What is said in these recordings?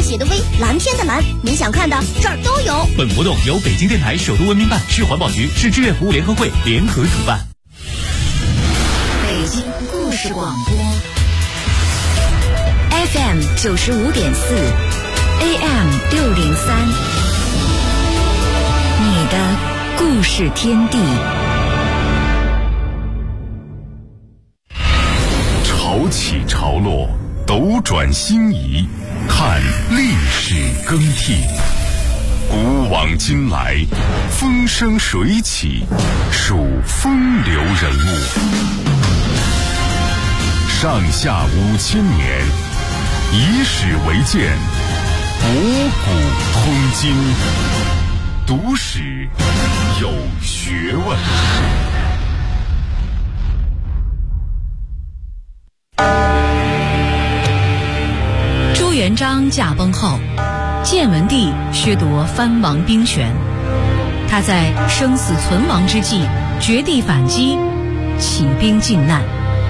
血的微，蓝天的蓝，你想看的这儿都有。 本活动由北京电台首都文明办、市环保局、市志愿服务联合会联合主办。 北京故事广播 FM 95.4 AM 603，你的故事天地。 潮起潮落，斗转星移，看历史更替。古往今来，风生水起，数风流人物。上下5000年，以史为鉴，博古通今。读史有学问。 朱元璋驾崩后，建文帝削夺藩王兵权，他在生死存亡之际绝地反击，起兵靖难，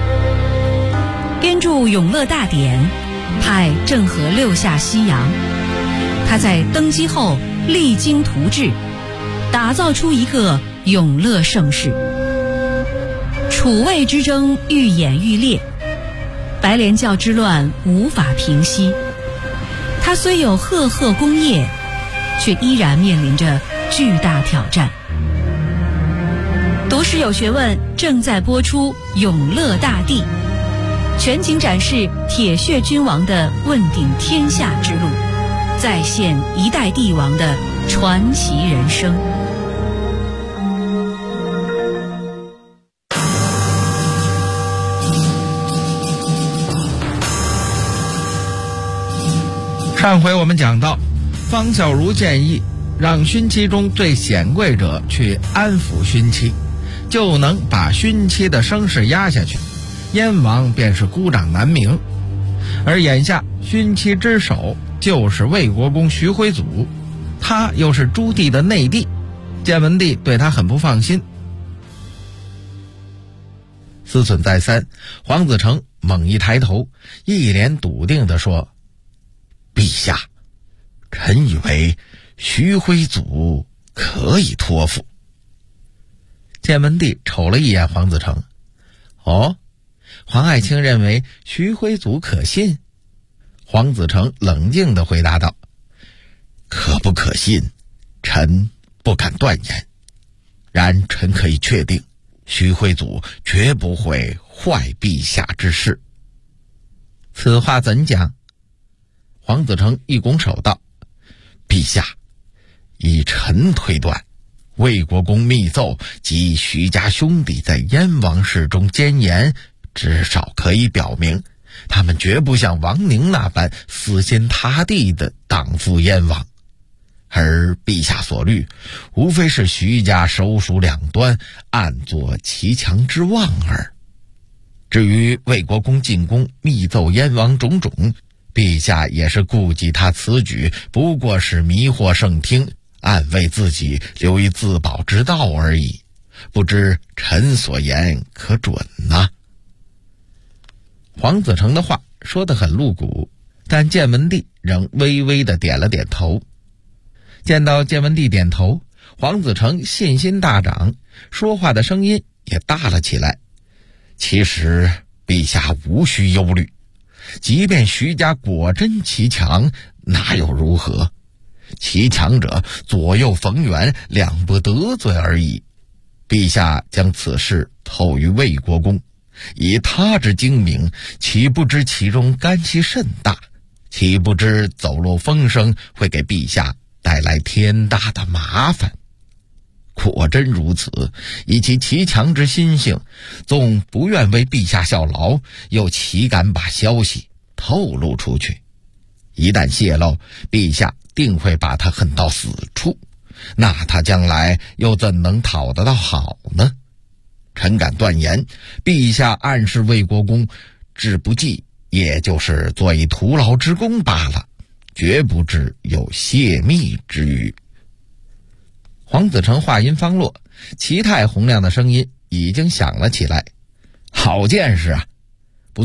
编著《永乐大典》，派郑和六下西洋。他在登基后励精图治，打造出一个永乐盛世。楚魏之争愈演愈烈，白莲教之乱无法平息。他虽有赫赫功业，却依然面临着巨大挑战。读史有学问正在播出《永乐大帝》，全景展示铁血君王的问鼎天下之路，再现一代帝王的传奇人生。 上回我们讲到，方孝孺建议让勋妻中最显贵者去安抚勋妻，就能把勋妻的声势压下去，燕王便是孤掌难鸣。而眼下勋妻之首就是魏国公徐辉祖，他又是朱棣的内弟，建文帝对他很不放心。思忖再三，黄子成猛一抬头，一脸笃定地说：陛下，臣以为徐辉祖可以托付。建文帝瞅了一眼黄子成，哦，黄爱卿认为徐辉祖可信？黄子成冷静地回答道：可不可信，臣不敢断言，然臣可以确定，徐辉祖绝不会坏陛下之事。此话怎讲？黄子成一拱手道：陛下，以臣推断，魏国公密奏及徐家兄弟在燕王室中奸言，至少可以表明他们绝不像王宁那般死心塌地地党附燕王，而陛下所虑，无非是徐家手鼠两端，暗作其强之望耳。至于魏国公进宫密奏燕王种种，陛下也是顾及他此举不过是迷惑圣听，暗为自己留一自保之道而已，不知臣所言可准呢？黄子成的话说得很露骨，但建文帝仍微微地点了点头。见到建文帝点头，黄子成信心大涨，说话的声音也大了起来。其实陛下无需忧虑，即便徐家果真其强，那又如何？其强者左右逢源，两不得罪而已。陛下将此事透于魏国公，以他之精明，岂不知其中干系甚大？岂不知走漏风声会给陛下带来天大的麻烦？果真如此，以其强之心性，纵不愿为陛下效劳，又岂敢把消息透露出去？一旦泄露，陛下定会把他恨到死处，那他将来又怎能讨得到好呢？臣敢断言，陛下暗示魏国公治不济，也就是做一徒劳之功罢了，绝不至有泄密之虞。黄子成话音方落，齐泰洪亮的声音已经响了起来：好见识啊！不错，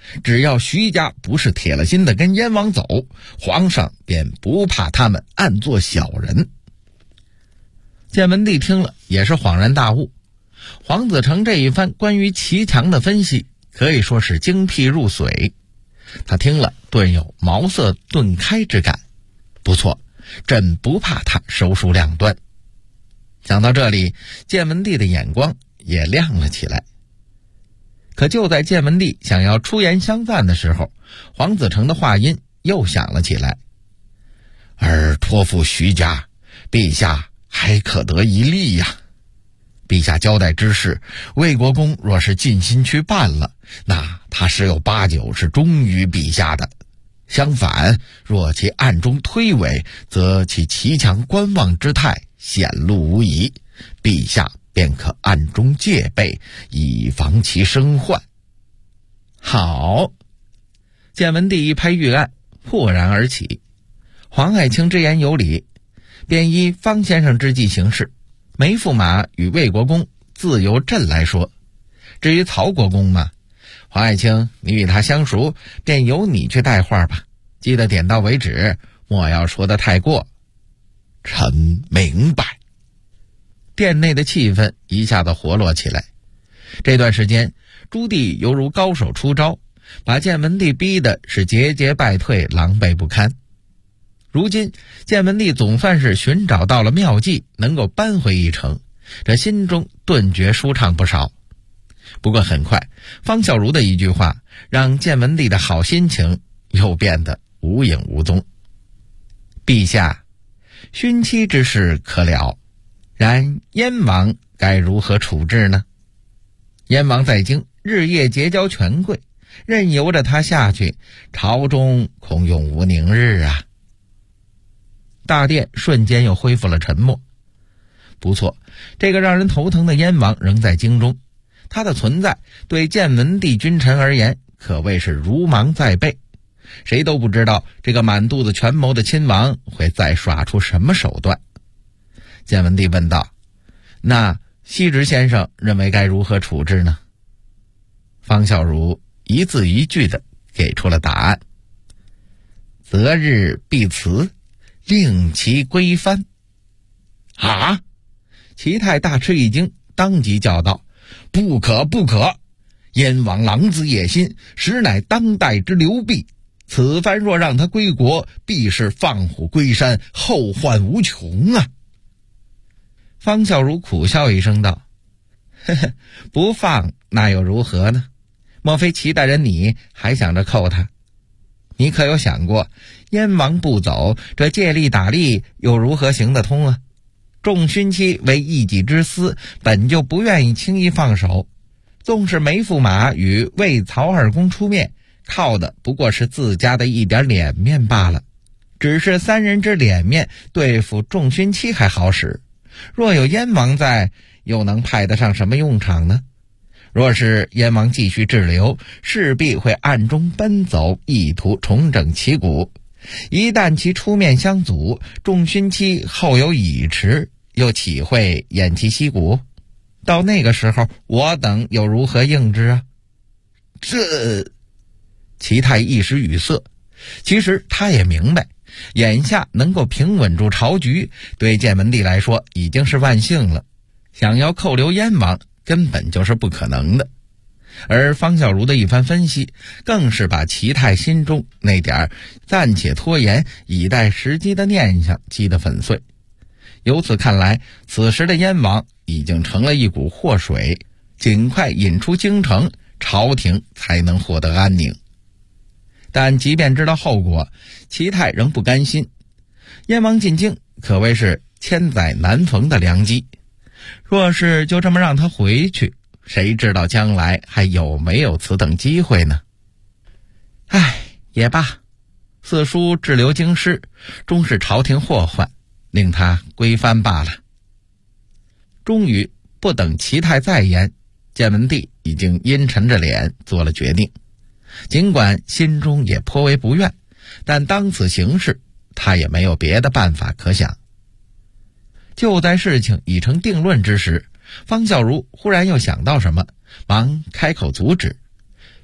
只要徐家不是铁了心的跟燕王走，皇上便不怕他们暗做小人。建文帝听了也是恍然大悟，黄子成这一番关于齐强的分析可以说是精辟入髓，他听了顿有茅塞顿开之感。不错，朕不怕他手鼠两端。想到这里，建文帝的眼光也亮了起来。可就在建文帝想要出言相赞的时候，黄子成的话音又响了起来。而托付徐家，陛下还可得一利呀。陛下交代之事，魏国公若是尽心去办了，那他十有八九是忠于陛下的。相反，若其暗中推诿，则其齐强观望之态显露无遗，陛下便可暗中戒备，以防其生患。好，建文帝一拍玉案，豁然而起。黄爱卿之言有理，便依方先生之计行事。没驸马与魏国公自由朕来说，至于曹国公嘛，黄爱卿你与他相熟，便由你去带话吧，记得点到为止，莫要说得太过。臣明白。殿内的气氛一下子活络起来。这段时间，朱棣犹如高手出招，把建文帝逼的是节节败退，狼狈不堪。如今建文帝总算是寻找到了妙计，能够扳回一城，这心中顿觉舒畅不少。不过很快，方孝孺的一句话让建文帝的好心情又变得无影无踪。陛下，勋妻之事可了，然燕王该如何处置呢？燕王在京日夜结交权贵，任由着他下去，朝中恐永无宁日啊。大殿瞬间又恢复了沉默。不错，这个让人头疼的燕王仍在京中，他的存在对建文帝君臣而言可谓是如芒在背。谁都不知道这个满肚子权谋的亲王会再耍出什么手段。建文帝问道：那羲直先生认为该如何处置呢？方孝孺一字一句地给出了答案：择日必辞，令其归藩。啊！齐泰大吃一惊，当即叫道：不可不可！燕王狼子野心，实乃当代之流弊。此番若让他归国，必是放虎归山，后患无穷啊！方孝孺苦笑一声道：呵呵，不放那又如何呢？莫非齐大人你还想着扣他？你可有想过，燕王不走，这借力打力又如何行得通啊？众勋妻为一己之私，本就不愿意轻易放手，纵是梅驸马与魏曹二公出面，靠的不过是自家的一点脸面罢了。只是三人之脸面对付众勋妻还好使，若有燕王在，又能派得上什么用场呢？若是燕王继续滞留，势必会暗中奔走，意图重整旗鼓。一旦其出面相阻，众勋妻后有已迟，又岂会偃旗息鼓？到那个时候，我等又如何应之啊？这齐泰一时语塞。其实他也明白，眼下能够平稳住朝局，对建文帝来说已经是万幸了。想要扣留燕王，根本就是不可能的。而方孝孺的一番分析，更是把齐泰心中那点暂且拖延以待时机的念想击得粉碎。由此看来，此时的燕王已经成了一股祸水，尽快引出京城，朝廷才能获得安宁。但即便知道后果，齐泰仍不甘心。燕王进京可谓是千载难逢的良机，若是就这么让他回去，谁知道将来还有没有此等机会呢？唉，也罢，四叔滞留京师，终是朝廷祸患，令他归藩罢了。终于不等齐泰再言，建文帝已经阴沉着脸做了决定。尽管心中也颇为不愿，但当此形势，他也没有别的办法可想。就在事情已成定论之时，方孝孺忽然又想到什么，忙开口阻止：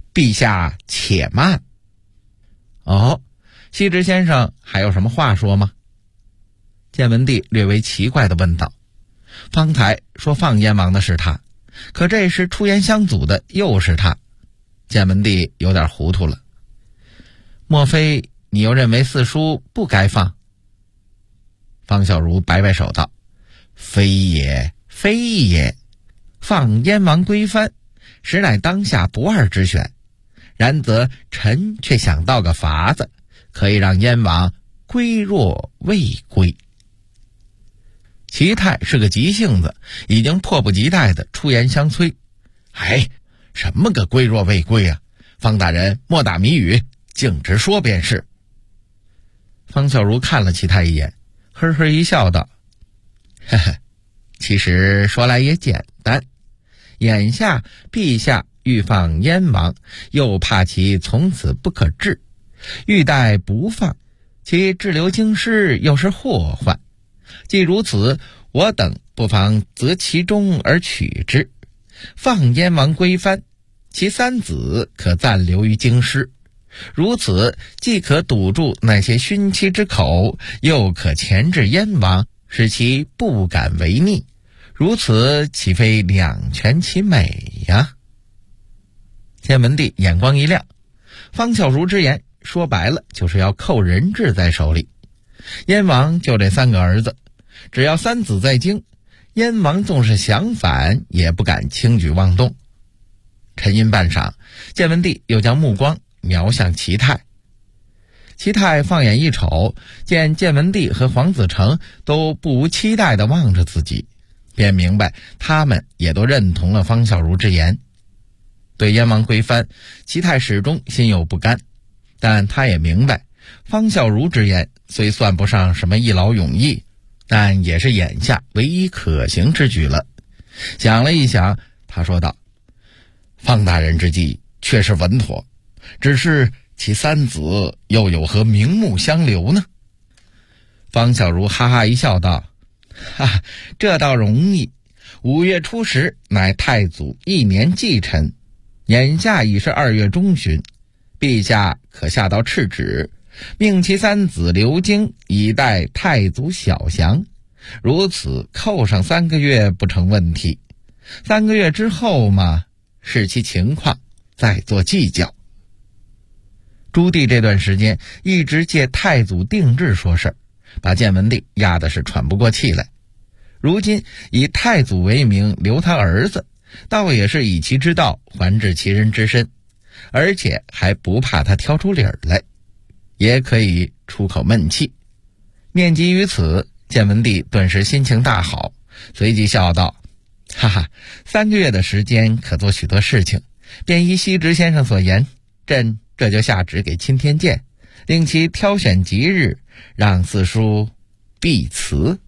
陛下且慢。哦，羲之先生还有什么话说吗？建文帝略微奇怪地问道。方才说放燕王的是他，可这时出言相阻的又是他。建文帝有点糊涂了。莫非你又认为四叔不该放？方孝孺摆摆手道：非也，非也，放燕王归藩，实乃当下不二之选。然则臣却想到个法子，可以让燕王归若未归。齐泰是个急性子，已经迫不及待地出言相催。什么个归若未归啊？方大人莫打谜语，径直说便是。方孝孺看了齐泰一眼，呵呵一笑道：呵呵，其实说来也简单。眼下陛下欲放燕王，又怕其从此不可治，欲待不放，其滞留京师又是祸患。既如此，我等不妨择其中而取之，放燕王归藩，其三子可暂留于京师。如此既可堵住那些勋戚之口，又可钳制燕王，使其不敢违逆。如此岂非两全其美呀？建文帝眼光一亮，方孝孺之言说白了就是要扣人质在手里。燕王就这3个儿子，只要三子在京，燕王纵是想反也不敢轻举妄动。沉吟半晌，建文帝又将目光瞄向齐泰。齐泰放眼一瞅，见建文帝和黄子成都不无期待地望着自己，便明白他们也都认同了方孝孺之言。对燕王归藩，齐泰始终心有不甘，但他也明白方孝孺之言虽算不上什么一劳永逸，但也是眼下唯一可行之举了。想了一想，他说道：方大人之计确实稳妥，只是其三子又有何名目相留呢？方孝孺哈哈一笑道：这倒容易。5月初10乃太祖1年忌辰，眼下已是2月中旬，陛下可下道敕旨，命其三子留京，以待太祖晓降。如此扣上3个月不成问题。3个月之后嘛，视其情况再做计较。朱棣这段时间一直借太祖定制说事儿，把建文帝压的是喘不过气来。如今以太祖为名留他儿子，倒也是以其之道还治其人之身，而且还不怕他挑出理儿来，也可以出口闷气。念及于此，建文帝顿时心情大好，随即笑道：3个月的时间可做许多事情，便依羲之先生所言，朕这就下旨给钦天监，令其挑选吉日，让四叔必辞。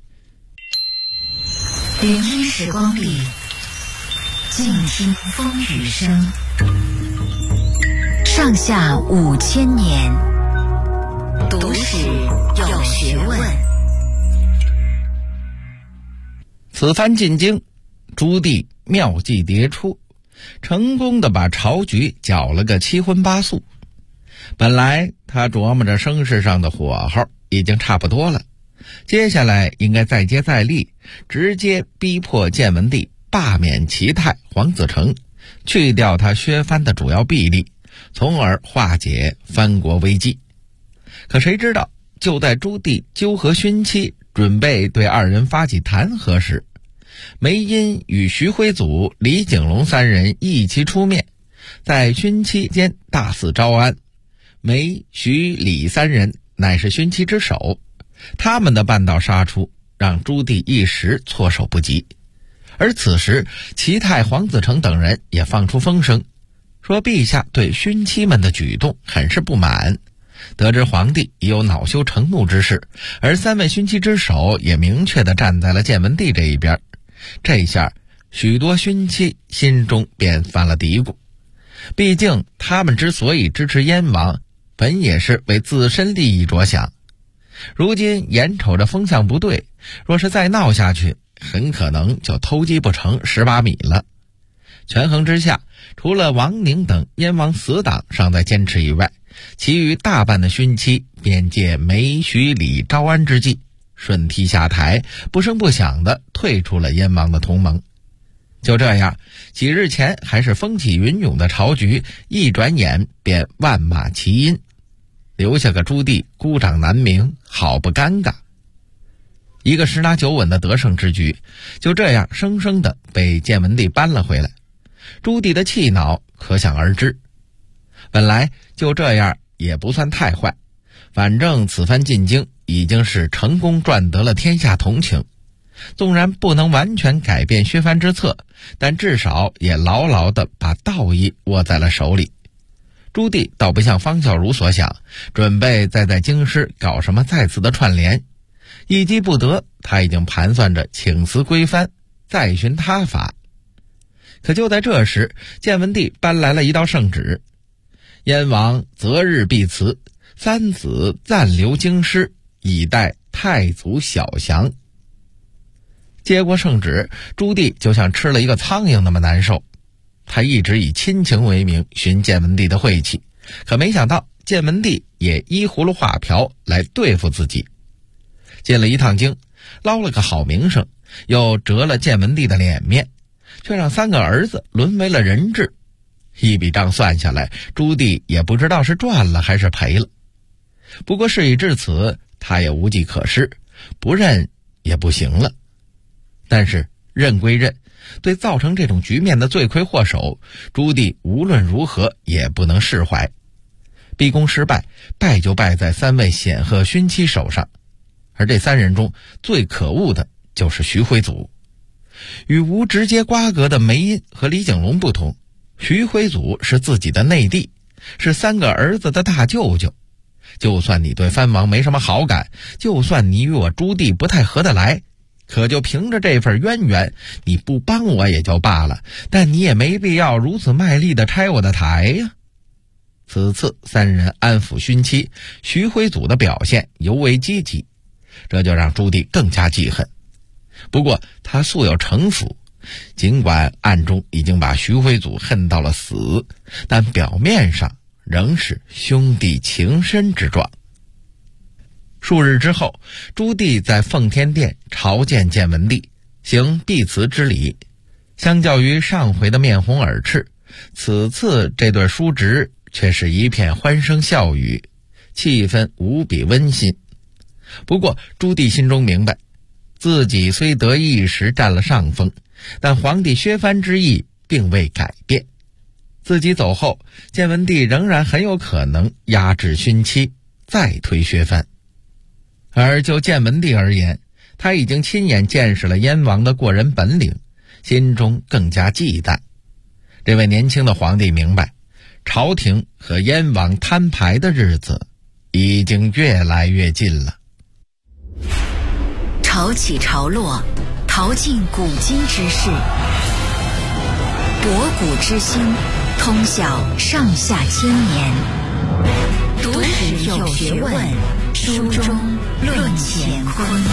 聆听时光里，静听风雨声。上下5000年，读史有学问。 此番进京，朱棣妙计迭出，成功的把朝局搅了个7荤8素。本来他琢磨着声势上的火候已经差不多了，接下来应该再接再厉，直接逼迫建文帝罢免齐泰、黄子成，去掉他削藩的主要臂力，从而化解藩国危机。可谁知道，就在朱棣纠合勋戚，准备对2人发起弹劾时，梅因与徐辉祖、李景龙3人一齐出面，在勋戚间大肆招安。梅、徐、李3人乃是勋戚之首，他们的半道杀出让朱棣一时措手不及。而此时齐泰、黄子成等人也放出风声，说陛下对勋戚们的举动很是不满。得知皇帝已有恼羞成怒之势，而3位勋戚之首也明确地站在了建文帝这一边，这下许多勋戚心中便犯了嘀咕。毕竟他们之所以支持燕王，本也是为自身利益着想，如今眼瞅着风向不对，若是再闹下去，很可能就偷鸡不成蚀把米了。 权衡之下，除了王宁等燕王死党尚在坚持以外，其余大半的勋戚便借梅徐李招安之际，顺梯下台，不声不响地退出了燕王的同盟。就这样，几日前还是风起云涌的朝局，一转眼便万马齐喑，留下个朱棣孤掌难鸣，好不尴尬。一个十拿九稳的得胜之局，就这样生生地被建文帝扳了回来。朱棣的气恼可想而知。本来就这样也不算太坏，反正此番进京已经是成功赚得了天下同情，纵然不能完全改变削藩之策，但至少也牢牢地把道义握在了手里。朱棣倒不像方孝孺所想，准备再在京师搞什么再次的串联，一击不得，他已经盘算着请辞归藩，再寻他法。可就在这时，建文帝颁来了一道圣旨，燕王择日必辞，3子暂留京师，以待太祖晓降。接过圣旨，朱棣就像吃了一个苍蝇那么难受。他一直以亲情为名寻建文帝的晦气，可没想到建文帝也依葫芦画瓢来对付自己。进了一趟京，捞了个好名声，又折了建文帝的脸面，却让3个儿子沦为了人质。一笔账算下来，朱棣也不知道是赚了还是赔了。不过事已至此，他也无计可施，不认也不行了。但是认归认，对造成这种局面的罪魁祸首，朱棣无论如何也不能释怀。逼宫失败，败就败在3位显赫勋戚手上，而这3人中最可恶的就是徐辉祖。与无直接瓜葛的梅荫和李景龙不同，徐辉祖是自己的内弟，是3个儿子的大舅舅。就算你对藩王没什么好感，就算你与我朱棣不太合得来，可就凭着这份渊源，你不帮我也就罢了，但你也没必要如此卖力地拆我的台呀。此次3人安抚勋戚，徐辉祖的表现尤为积极，这就让朱棣更加记恨。不过他素有城府，尽管暗中已经把徐辉祖恨到了死，但表面上仍是兄弟情深之状。数日之后，朱棣在奉天殿朝见建文帝，行必辞之礼。相较于上回的面红耳赤，此次这对叔侄却是一片欢声笑语，气氛无比温馨。不过朱棣心中明白，自己虽得意一时占了上风，但皇帝削藩之意并未改变。自己走后，建文帝仍然很有可能压制勋戚，再推削藩。而就建文帝而言，他已经亲眼见识了燕王的过人本领，心中更加忌惮。这位年轻的皇帝明白，朝廷和燕王摊牌的日子已经越来越近了。 潮起潮落，淘尽古今之事，博古之心，通晓上下千年，读史有学问，书中论乾坤。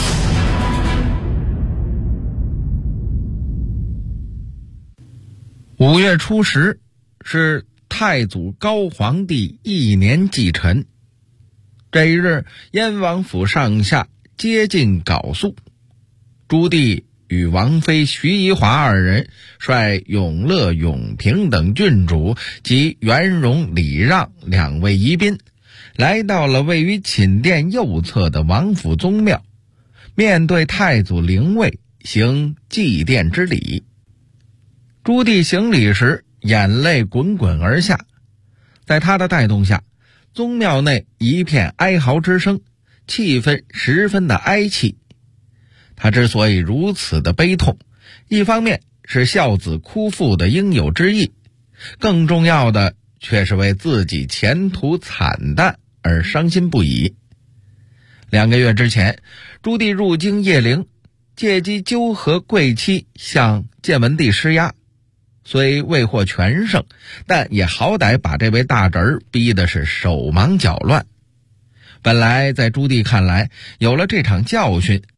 5月初10是太祖高皇帝1年忌辰。这一日，燕王府上下皆进缟素。朱棣与王妃徐宜华2人率永乐、永平等郡主及元荣、李让2位仪宾，来到了位于寝殿右侧的王府宗庙，面对太祖灵位行祭奠之礼。朱棣行礼时眼泪滚滚而下，在他的带动下，宗庙内一片哀嚎之声，气氛十分的哀戚。他之所以如此的悲痛，一方面是孝子哭父的应有之义，更重要的却是为自己前途惨淡而伤心不已。2个月之前，朱棣入京谒陵，借机纠合贵戚向建文帝施压，虽未获全胜，但也好歹把这位大侄儿逼的是手忙脚乱。本来在朱棣看来，有了这场教训，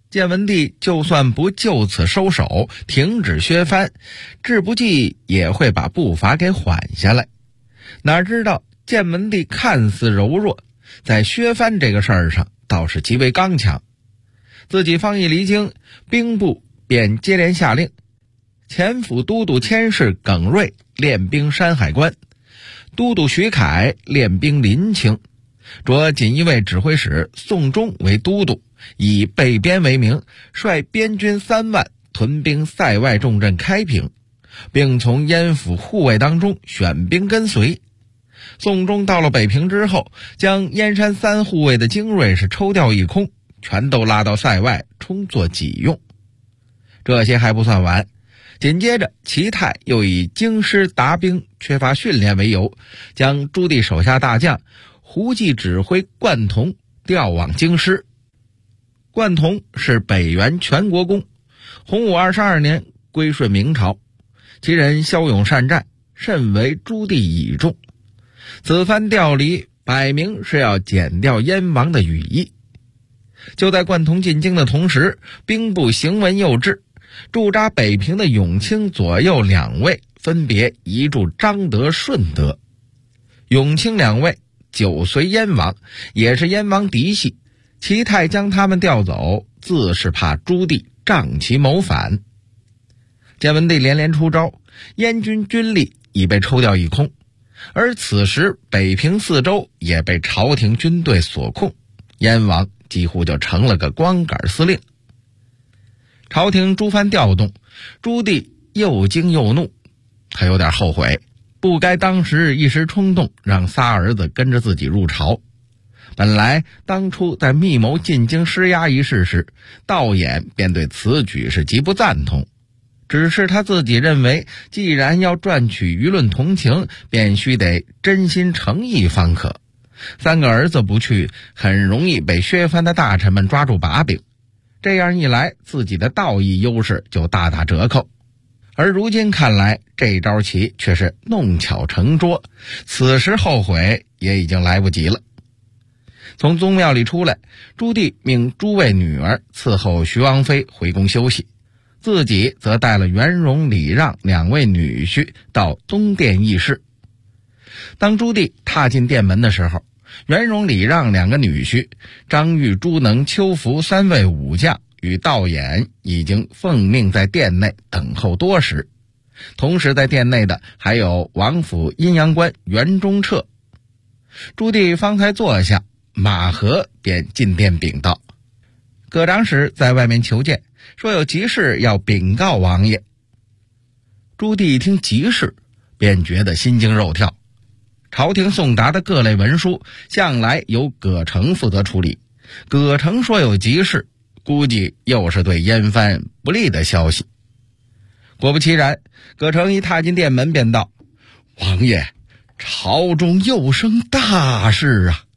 建文帝就算不就此收手，停止削藩，志不济也会把步伐给缓下来。哪知道建文帝看似柔弱，在削藩这个事儿上倒是极为刚强。自己方一离京，兵部便接连下令，前府都督佥事耿瑞练兵山海关，都督徐凯练兵临清，着锦衣卫指挥使宋忠为都督，以备边为名，率边军3万屯兵塞外重镇开平，并从燕府护卫当中选兵跟随。宋忠到了北平之后，将燕山3护卫的精锐是抽调一空，全都拉到塞外充作己用。这些还不算完，紧接着齐泰又以京师达兵缺乏训练为由，将朱棣手下大将胡济指挥贯同调往京师。贯同是北元全国公，洪武22年归顺明朝，其人骁勇善战，甚为朱棣倚重。此番调离摆明是要剪掉燕王的羽翼。就在贯同进京的同时，兵部行文右制，驻扎北平的永清左右2位分别移驻彰德、顺德。永清2位久随燕王，也是燕王嫡系，齐泰将他们调走，自是怕朱棣仗其谋反。建文帝连连出招，燕军军力已被抽调一空，而此时北平四周也被朝廷军队所控，燕王几乎就成了个光杆司令。朝廷诸番调动，朱棣又惊又怒，他有点后悔，不该当时一时冲动让仨儿子跟着自己入朝。本来当初在密谋进京施压一事时，道衍便对此举是极不赞同，只是他自己认为，既然要赚取舆论同情，便须得真心诚意方可。3个儿子不去，很容易被削藩的大臣们抓住把柄，这样一来，自己的道义优势就大打折扣。而如今看来，这招棋却是弄巧成拙，此时后悔也已经来不及了。从宗庙里出来，朱棣命诸位女儿伺候徐王妃回宫休息，自己则带了元荣、礼让2位女婿到东殿议事。当朱棣踏进殿门的时候，元荣、礼让2个女婿，张玉、朱能、邱福3位武将与道衍已经奉命在殿内等候多时。同时在殿内的还有王府阴阳官袁中彻。朱棣方才坐下，马和便进殿禀道，葛长史在外面求见，说有急事要禀告王爷。朱棣一听急事，便觉得心惊肉跳。朝廷送达的各类文书向来由葛城负责处理，葛城说有急事，估计又是对燕藩不利的消息。果不其然，葛城一踏进殿门便道，王爷，朝中又生大事啊！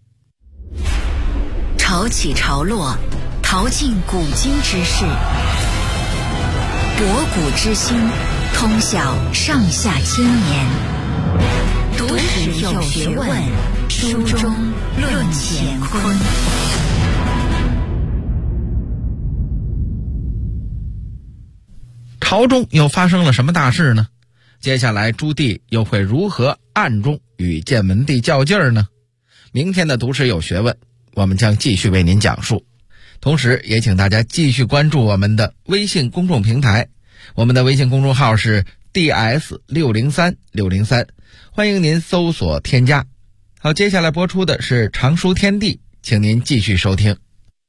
潮起潮落，淘尽古今之事，博古之今，通晓上下千年。读史有学问，书中论乾坤。 朝中又发生了什么大事呢？接下来朱棣又会如何暗中与建文帝较劲儿呢？明天的读史有学问，我们将继续为您讲述。同时也请大家继续关注我们的微信公众平台，我们的微信公众号是 DS603603，欢迎您搜索添加。好，接下来播出的是常书天地，请您继续收听。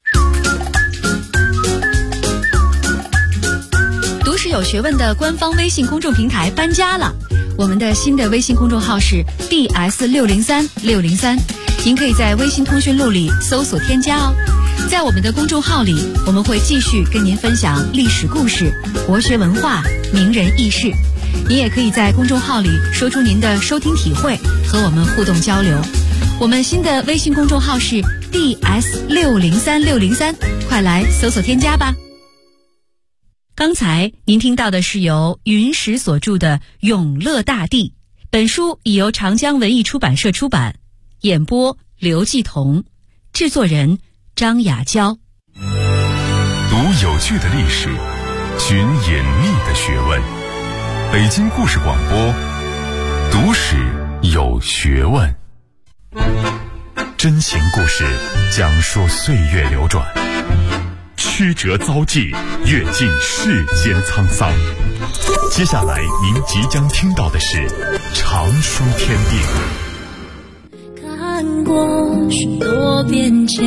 读史有学问的官方微信公众平台搬家了，我们的新的微信公众号是 DS603603，您可以在微信通讯录里搜索添加哦。在我们的公众号里，我们会继续跟您分享历史故事、国学文化、名人轶事。您也可以在公众号里说出您的收听体会，和我们互动交流。我们新的微信公众号是 DS603603，快来搜索添加吧。刚才您听到的是由云石所著的《永乐大帝》，本书已由长江文艺出版社出版，演播刘继彤，制作人张雅娇。 有趣的历史，寻隐秘的学问。北京故事广播，读史有学问。真情故事，讲述岁月流转，曲折遭际，阅尽世间沧桑。接下来您即将听到的是常书天地。 看过许多变迁，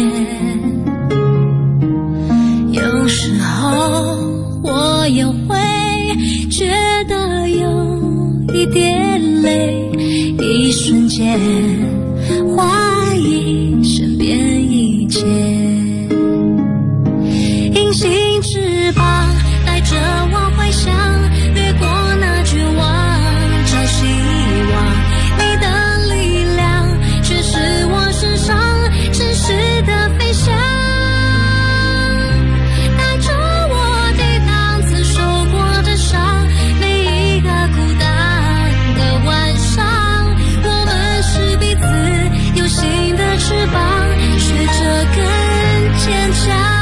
有时候我也会觉得有一点累，一瞬间怀疑身边一切。隐形翅膀带着我回想，掠过那绝望，找希望。你的力量却是我身上真实的飞翔，带着我抵挡曾受过的伤。每一个孤单的晚上，我们是彼此有新的翅膀，学着更坚强。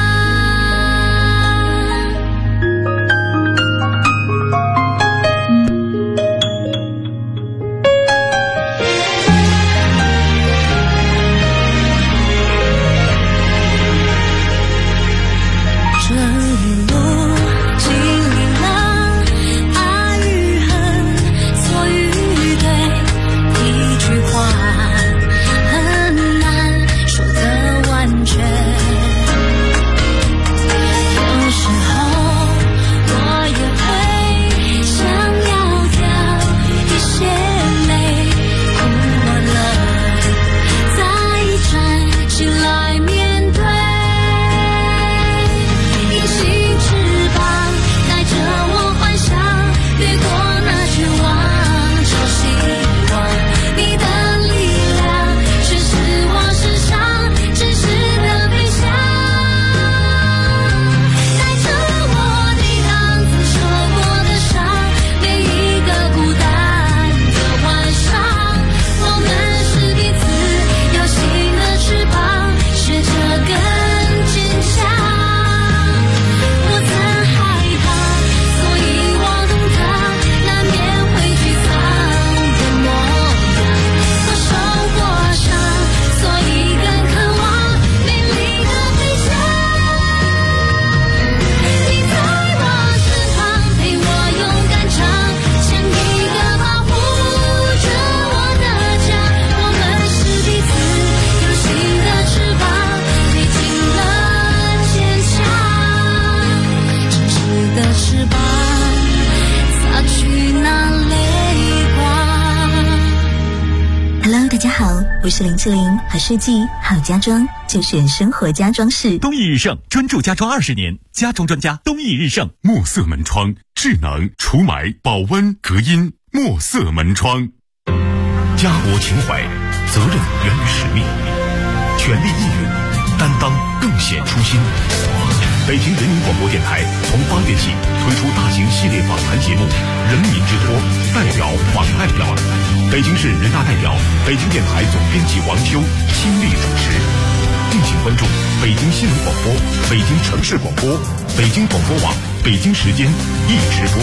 我是林志玲，好设计好家装就选生活家装饰。 东义日盛专注家装20年，家装专家东义日盛。 墨色门窗，智能除霾、保温、隔音。墨色门窗，家国情怀，责任源于使命，全力应援，担当更显初心。北京人民广播电台从8月起推出大型系列访谈节目《人民之托》，代表访代表。北京市人大代表、北京电台总编辑王秋亲力主持，敬请关注北京新闻广播、北京城市广播、北京广播网、北京时间一直播。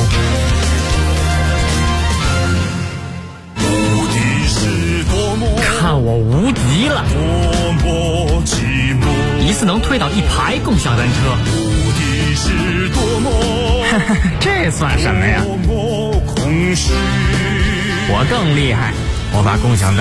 无敌是多么， 看我无敌了！ 多么寂寞， 一次能推倒1排共享单车。 无敌是多么， 这算什么呀？ 多么空虚。 我更厉害，我把共享单